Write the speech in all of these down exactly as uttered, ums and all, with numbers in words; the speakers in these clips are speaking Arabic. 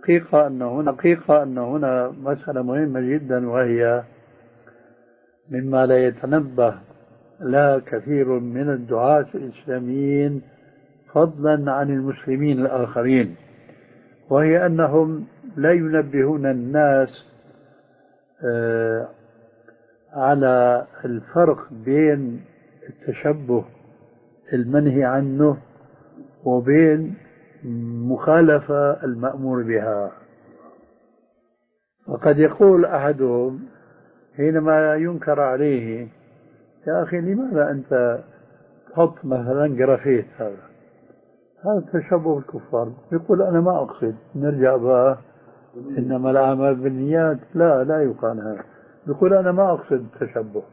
حقيقة أن هنا حقيقة أن هنا مسألة مهمة جدا، وهي مما لا يتنبه لها كثير من الدعاة الإسلاميين فضلا عن المسلمين الآخرين، وهي أنهم لا ينبهون الناس على الفرق بين التشبه المنهي عنه وبين مخالفة المأمور بها. وقد يقول أحدهم حينما ينكر عليه: يا أخي لماذا أنت تحط مثلا جرافيت؟ هذا هذا تشبه بالكفار. يقول: أنا ما أقصد. نرجع بقى: إنما الأعمال بالنيات. لا لا يقال هذا. يقول: أنا ما أقصد التشبه.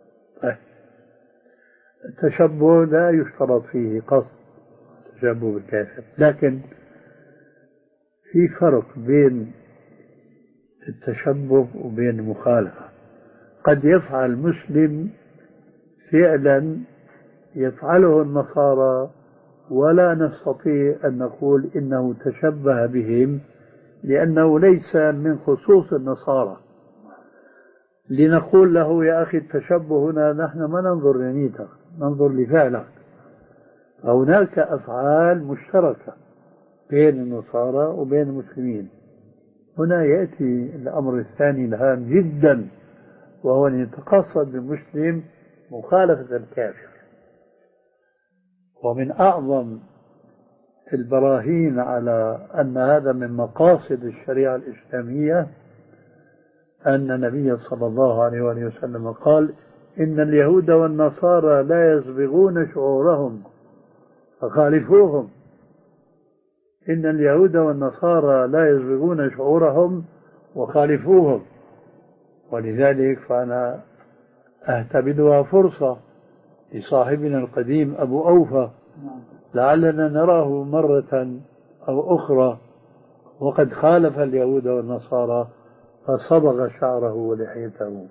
التشبه لا يشترط فيه قصد تشبه بالكافر، لكن في فرق بين التشبه وبين المخالفة. قد يفعل مسلم فعلا يفعله النصارى ولا نستطيع أن نقول إنه تشبه بهم، لأنه ليس من خصوص النصارى لنقول له: يا أخي التشبه هنا نحن ما ننظر لنيتك، ننظر لفعلك. هناك أفعال مشتركة بين النصارى وبين المسلمين. هنا يأتي الأمر الثاني الهام جدا، وهو أن يتقصد بالمسلم مخالفة الكافر. ومن أعظم البراهين على أن هذا من مقاصد الشريعة الإسلامية أن النبي صلى الله عليه وآله وسلم قال: إن اليهود والنصارى لا يصبغون شعورهم فخالفوهم. إن اليهود والنصارى لا يصبغون شعورهم وخالفوهم. ولذلك فأنا أعتبرها فرصة لصاحبنا القديم أبو أوفى لعلنا نراه مرة أو أخرى وقد خالف اليهود والنصارى فصبغ شعره ولحيته.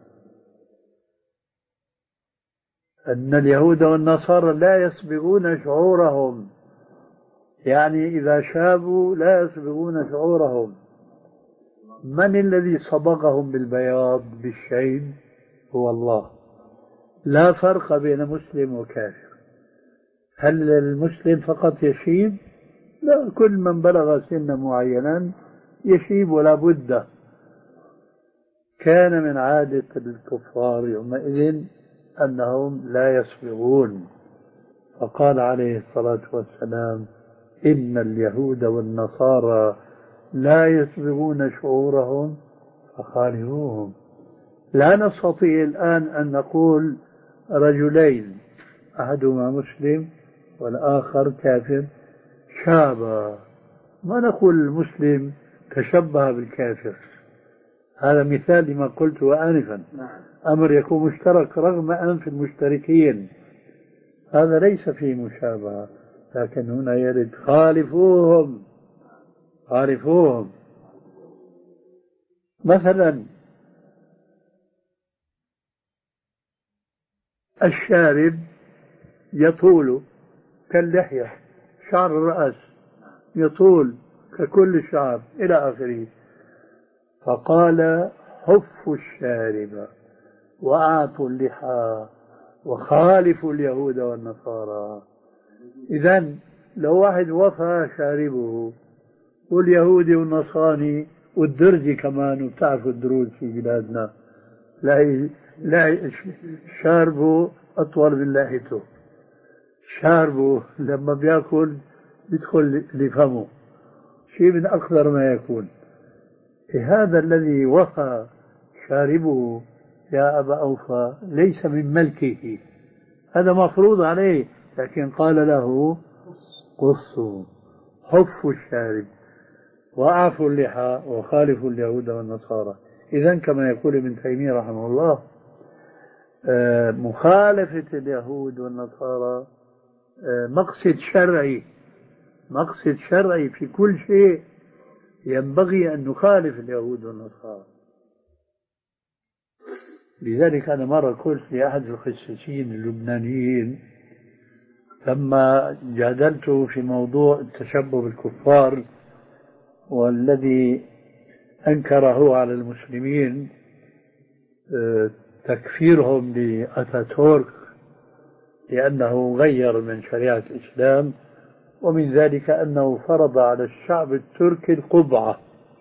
أن اليهود والنصارى لا يصبغون شعورهم، يعني إذا شابوا لا يصبغون شعورهم. من الذي صبغهم بالبياض بالشيب؟ هو الله. لا فرق بين مسلم وكافر. هل المسلم فقط يشيب؟ لا، كل من بلغ سنا معينا يشيب ولا بد. كان من عادة الكفار يومئذ أنهم لا يصبغون، فقال عليه الصلاة والسلام: إن اليهود والنصارى لا يصبغون شعورهم فخالفوهم. لا نستطيع الآن أن نقول رجلين أحدهما مسلم والآخر كافر شابا، ما نقول المسلم تشبه بالكافر. هذا مثال لما قلته آنفا، أمر يكون مشترك رغم أنف المشتركين، هذا ليس فيه مشابهة. لكن هنا يرد: خالفوهم خالفوهم. مثلا الشارب يطول كاللحية، شعر الرأس يطول ككل الشعر إلى آخره، فقال: حفوا الشارب وأعطوا اللحى وخالفوا اليهود والنصارى. إذن لو واحد وفى شاربه واليهودي والنصراني والدرزي كمان، وبتعرفوا الدروز في بلادنا لا لا شاربه أطول من لحيته، شاربه لما بيأكل يدخل لفمه، شيء من أقدر ما يكون. هذا الذي وفى شاربه يا أبا أوفى ليس من ملكه، هذا مفروض عليه، لكن قال له: قصوا حفوا الشارب وأعفوا اللحى وخالفوا اليهود والنصارى. إذن كما يقول ابن تيمية رحمه الله: مخالفة اليهود والنصارى مقصد شرعي، مقصد شرعي في كل شيء، ينبغي أن نخالف اليهود والنصارى. لذلك أنا مرة قلت لأحد القسيسين اللبنانيين لما جادلته في موضوع التشبه بالكفار، والذي أنكره على المسلمين تكفيرهم لأتاتورك لأنه غير من شريعة الإسلام، ومن ذلك أنه فرض على الشعب التركي القبعة.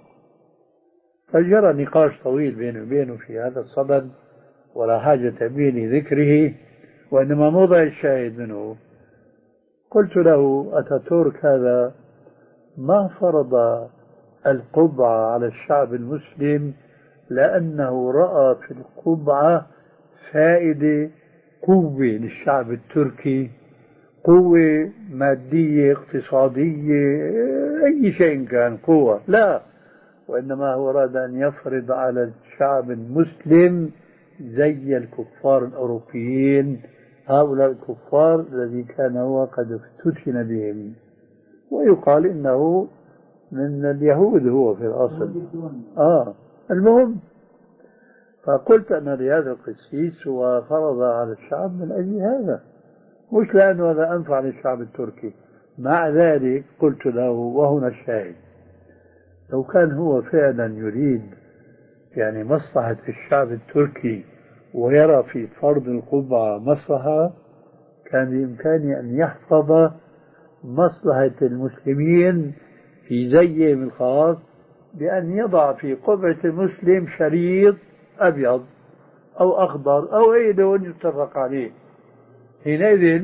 فجرى نقاش طويل بينه وبينه في هذا الصدد، ولا حاجة بي لذكره، وإنما موضع الشاهد منه قلت له أتاتورك هذا ما فرض القبعة على الشعب المسلم لأنه رأى في القبعة فائدة، قوة للشعب التركي، قوة مادية اقتصادية أي شيء كان قوة، لا، وإنما هو أراد أن يفرض على الشعب المسلم زي الكفار الأوروبيين، هؤلاء الكفار الذي كان هو قد افتتن بهم، ويقال إنه من اليهود هو في الأصل. آه المهم، فقلت أن لهذا القسيس هو فرض على الشعب من أجل هذا، مش لأنه هذا أنفع للشعب التركي. مع ذلك قلت له، وهنا الشاهد، لو كان هو فعلا يريد يعني مصلحة الشعب التركي ويرى في فرض القبعة مصلحة، كان بإمكانه أن يحفظ مصلحة المسلمين في زيهم الخاص بأن يضع في قبعة المسلم شريط أبيض أو أخضر أو أي لون يتفق عليه. حينئذ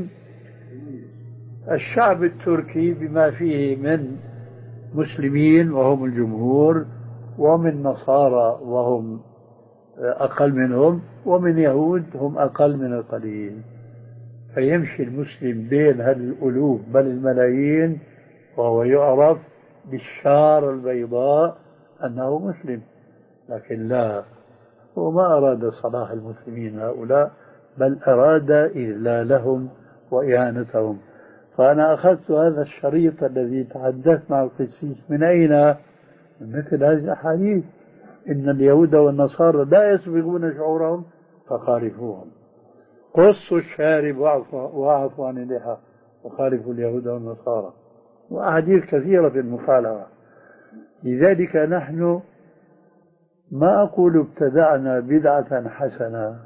الشعب التركي بما فيه من مسلمين وهم الجمهور، ومن نصارى وهم أقل منهم، ومن يهود هم أقل من القليل، فيمشي المسلم بين هالألوف بل الملايين وهو يعرف بالشارة البيضاء أنه مسلم. لكن لا، هو ما أراد صلاح المسلمين هؤلاء، بل أراد إذلالهم وإهانتهم. فأنا أخذت هذا الشريط الذي تحدثت مع القسيس من أين؟ من مثل هذه الأحاديث، إن اليهود والنصارى لا يسبقون شعورهم فخالفوهم، قصوا الشارب واعفوا عن اللحى وخالفوا اليهود والنصارى، وأحاديث كثيرة في المخالفة. لذلك نحن ما أقول ابتدعنا بدعة حسنة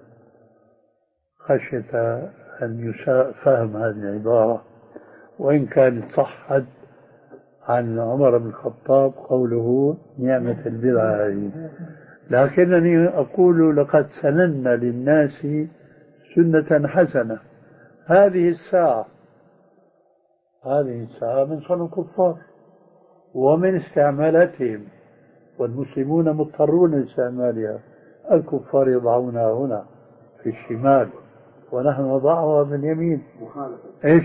خشية أن يساء فهم هذه العبارة، وإن كانت صحت عن عمر بن الخطاب قوله نعمة البدعة هذه، لكنني أقول لقد سننا للناس سنة حسنة. هذه الساعة هذه الساعة من صنع الكفار ومن استعمالاتهم، والمسلمون مضطرون لاستعمالها. الكفار يضعونها هنا في الشمال ونحن نضعها باليمين. ايش